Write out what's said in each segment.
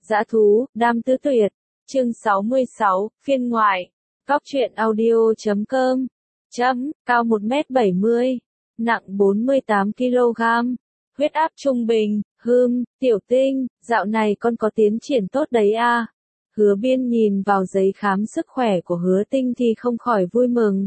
Dã thú, đam tứ tuyệt. Chương 66, phiên ngoại. Góc truyện audio.com. Cao 1m70. Nặng 48kg. Huyết áp trung bình. Tiểu Tinh, dạo này con có tiến triển tốt đấy à. Hứa Biên nhìn vào giấy khám sức khỏe của Hứa Tinh thì không khỏi vui mừng.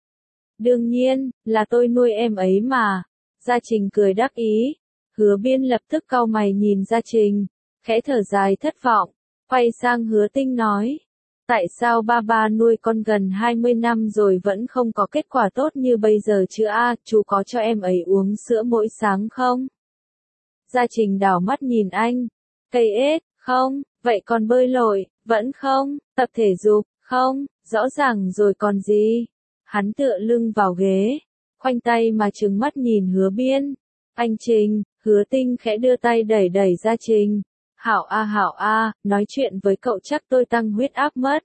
Đương nhiên, là tôi nuôi em ấy mà. Gia Trình cười đắc ý. Hứa Biên lập tức cau mày nhìn Gia Trình, khẽ thở dài thất vọng, quay sang Hứa Tinh nói. Tại sao ba nuôi con gần 20 năm rồi vẫn không có kết quả tốt như bây giờ chứ a? Chú có cho em ấy uống sữa mỗi sáng không? Gia Trình đảo mắt nhìn anh. Cây ếch, không, vậy còn bơi lội, vẫn không, tập thể dục, không, rõ ràng rồi còn gì? Hắn tựa lưng vào ghế, khoanh tay mà trừng mắt nhìn Hứa Biên. Anh Trình, Hứa Tinh khẽ đưa tay đẩy Gia Trình. Hảo a, nói chuyện với cậu chắc tôi tăng huyết áp mất.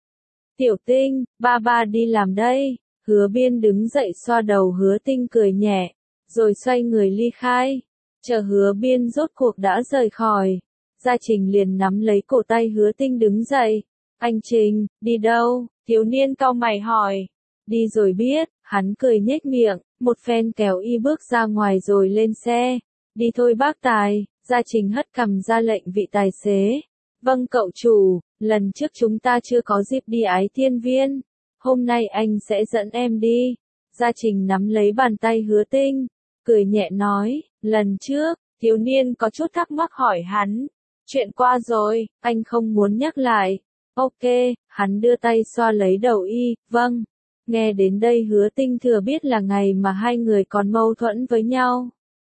Tiểu Tinh, ba đi làm đây. Hứa Biên đứng dậy xoa đầu Hứa Tinh cười nhẹ, rồi xoay người ly khai. Chờ Hứa Biên rốt cuộc đã rời khỏi, Gia Trình liền nắm lấy cổ tay Hứa Tinh đứng dậy. Anh Trình, đi đâu? Thiếu niên cau mày hỏi. Đi rồi biết, hắn cười nhếch miệng, một phen kéo y bước ra ngoài rồi lên xe. Đi thôi bác tài. Gia Trình hất cằm ra lệnh vị tài xế. Vâng cậu chủ, lần trước chúng ta chưa có dịp đi Ái Tiên Viên. Hôm nay anh sẽ dẫn em đi. Gia Trình nắm lấy bàn tay Hứa Tinh, cười nhẹ nói, lần trước, thiếu niên có chút thắc mắc hỏi hắn. Chuyện qua rồi, anh không muốn nhắc lại. Ok, hắn đưa tay xoa lấy đầu y, vâng. Nghe đến đây Hứa Tinh thừa biết là ngày mà hai người còn mâu thuẫn với nhau.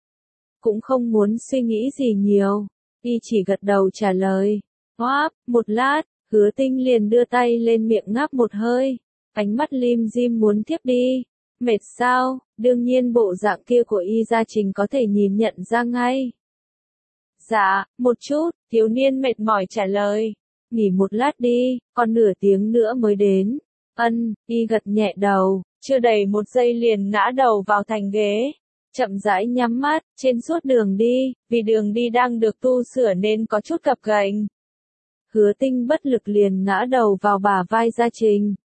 Cũng không muốn suy nghĩ gì nhiều, y chỉ gật đầu trả lời. Ngáp, một lát, Hứa Tinh liền đưa tay lên miệng ngáp một hơi, ánh mắt lim dim muốn thiếp đi. Mệt sao? Đương nhiên bộ dạng kia của y Gia Trình có thể nhìn nhận ra ngay. Dạ, một chút, thiếu niên mệt mỏi trả lời. Nghỉ một lát đi, còn nửa tiếng nữa mới đến. Y gật nhẹ đầu, chưa đầy một giây liền ngã đầu vào thành ghế. Chậm rãi nhắm mắt, trên suốt đường đi, vì đường đi đang được tu sửa nên có chút gập ghềnh. Hứa Tinh bất lực liền ngã đầu vào bả vai Gia Trình.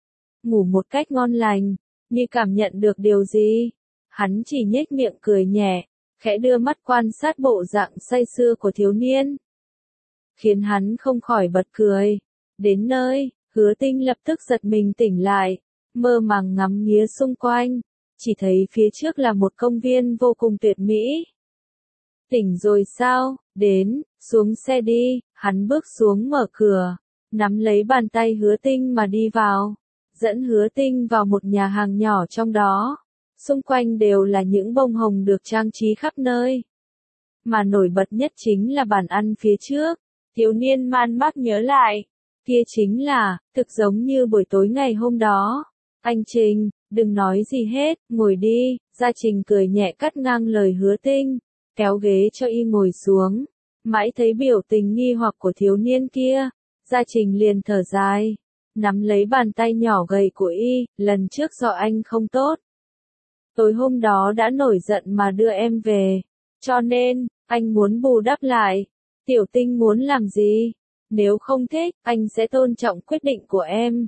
Ngủ một cách ngon lành, như cảm nhận được điều gì. Hắn chỉ nhếch miệng cười nhẹ, khẽ đưa mắt quan sát bộ dạng say sưa của thiếu niên. Khiến hắn không khỏi bật cười. Đến nơi, Hứa Tinh lập tức giật mình tỉnh lại, mơ màng ngắm nghía xung quanh. Chỉ thấy phía trước là một công viên vô cùng tuyệt mỹ. Tỉnh rồi sao? Đến, xuống xe đi. Hắn bước xuống mở cửa, nắm lấy bàn tay Hứa Tinh mà đi vào, dẫn Hứa Tinh vào một nhà hàng nhỏ trong đó. Xung quanh đều là những bông hồng được trang trí khắp nơi. Mà nổi bật nhất chính là bàn ăn phía trước. Thiếu niên man mác nhớ lại, kia chính là, thực giống như buổi tối ngày hôm đó. Anh Trình, đừng nói gì hết, ngồi đi. Gia Trình cười nhẹ cắt ngang lời Hứa Tinh, kéo ghế cho y ngồi xuống. Mãi thấy biểu tình nghi hoặc của thiếu niên kia, Gia Trình liền thở dài, nắm lấy bàn tay nhỏ gầy của y. Lần trước do anh không tốt, tối hôm đó đã nổi giận mà đưa em về, cho nên, anh muốn bù đắp lại. Tiểu Tinh muốn làm gì? Nếu không thích, anh sẽ tôn trọng quyết định của em.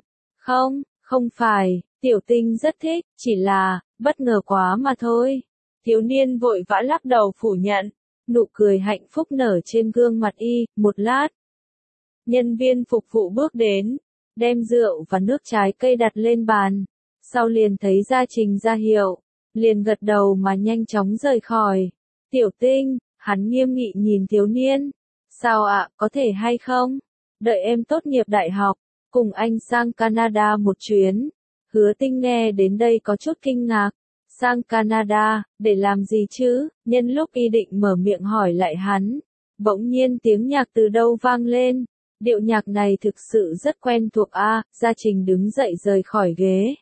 Không phải, Tiểu Tinh rất thích, chỉ là, bất ngờ quá mà thôi. Thiếu niên vội vã lắc đầu phủ nhận, nụ cười hạnh phúc nở trên gương mặt y. Một lát, nhân viên phục vụ bước đến, đem rượu và nước trái cây đặt lên bàn. Sau liền thấy Gia Trình ra hiệu, liền gật đầu mà nhanh chóng rời khỏi. Tiểu Tinh, hắn nghiêm nghị nhìn thiếu niên. Sao ạ, có thể hay không? Đợi em tốt nghiệp đại học, cùng anh sang Canada một chuyến. Hứa Tinh nghe đến đây có chút kinh ngạc. Sang Canada, để làm gì chứ? Nhân lúc y định mở miệng hỏi lại hắn, bỗng nhiên tiếng nhạc từ đâu vang lên. Điệu nhạc này thực sự rất quen thuộc a. Gia Trình đứng dậy rời khỏi ghế,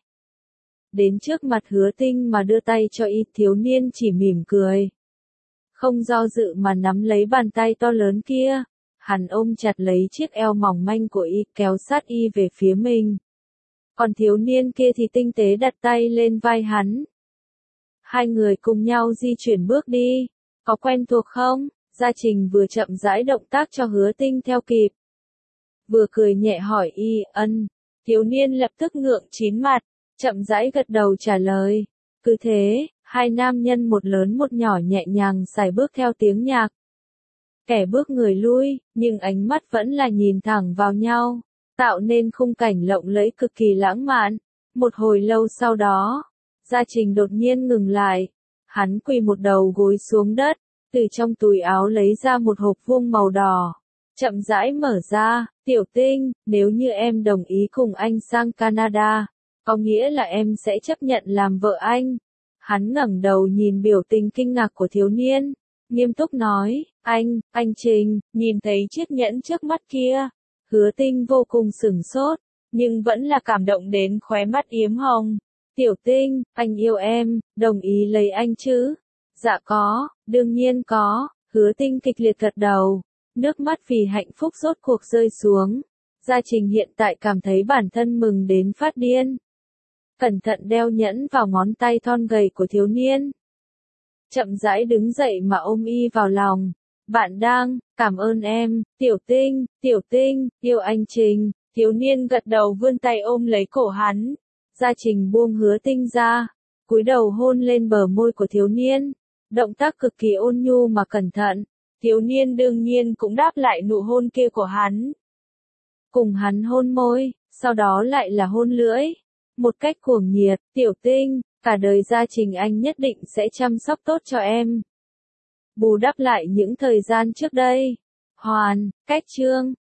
đến trước mặt Hứa Tinh mà đưa tay cho y. Thiếu niên chỉ mỉm cười, không do dự mà nắm lấy bàn tay to lớn kia. Hắn ôm chặt lấy chiếc eo mỏng manh của y, kéo sát y về phía mình. Còn thiếu niên kia thì tinh tế đặt tay lên vai hắn. Hai người cùng nhau di chuyển bước đi. Có quen thuộc không? Gia Trình vừa chậm rãi động tác cho Hứa Tinh theo kịp. Vừa cười nhẹ hỏi ân. Thiếu niên lập tức ngượng chín mặt, chậm rãi gật đầu trả lời. Cứ thế, hai nam nhân một lớn một nhỏ nhẹ nhàng sải bước theo tiếng nhạc. Kẻ bước người lui, nhưng ánh mắt vẫn là nhìn thẳng vào nhau, tạo nên khung cảnh lộng lẫy cực kỳ lãng mạn. Một hồi lâu sau đó, Gia Trình đột nhiên ngừng lại. Hắn quỳ một đầu gối xuống đất, từ trong túi áo lấy ra một hộp vuông màu đỏ. Chậm rãi mở ra, Tiểu Tinh, nếu như em đồng ý cùng anh sang Canada, có nghĩa là em sẽ chấp nhận làm vợ anh. Hắn ngẩng đầu nhìn biểu tình kinh ngạc của thiếu niên, nghiêm túc nói, anh Trình, nhìn thấy chiếc nhẫn trước mắt kia. Hứa Tinh vô cùng sửng sốt, nhưng vẫn là cảm động đến khóe mắt yếm hồng. Tiểu Tinh, anh yêu em, đồng ý lấy anh chứ? Dạ có, đương nhiên có. Hứa Tinh kịch liệt gật đầu, nước mắt vì hạnh phúc rốt cuộc rơi xuống. Gia Trình hiện tại cảm thấy bản thân mừng đến phát điên. Cẩn thận đeo nhẫn vào ngón tay thon gầy của thiếu niên. Chậm rãi đứng dậy mà ôm y vào lòng. Bạn đang, cảm ơn em, Tiểu Tinh, yêu anh Trình. Thiếu niên gật đầu vươn tay ôm lấy cổ hắn. Gia Trình buông Hứa Tinh ra, cúi đầu hôn lên bờ môi của thiếu niên. Động tác cực kỳ ôn nhu mà cẩn thận. Thiếu niên đương nhiên cũng đáp lại nụ hôn kia của hắn. Cùng hắn hôn môi, sau đó lại là hôn lưỡi. Một cách cuồng nhiệt, Tiểu Tinh, cả đời Gia Trình anh nhất định sẽ chăm sóc tốt cho em. Bù đắp lại những thời gian trước đây. Hoàn, cách chương.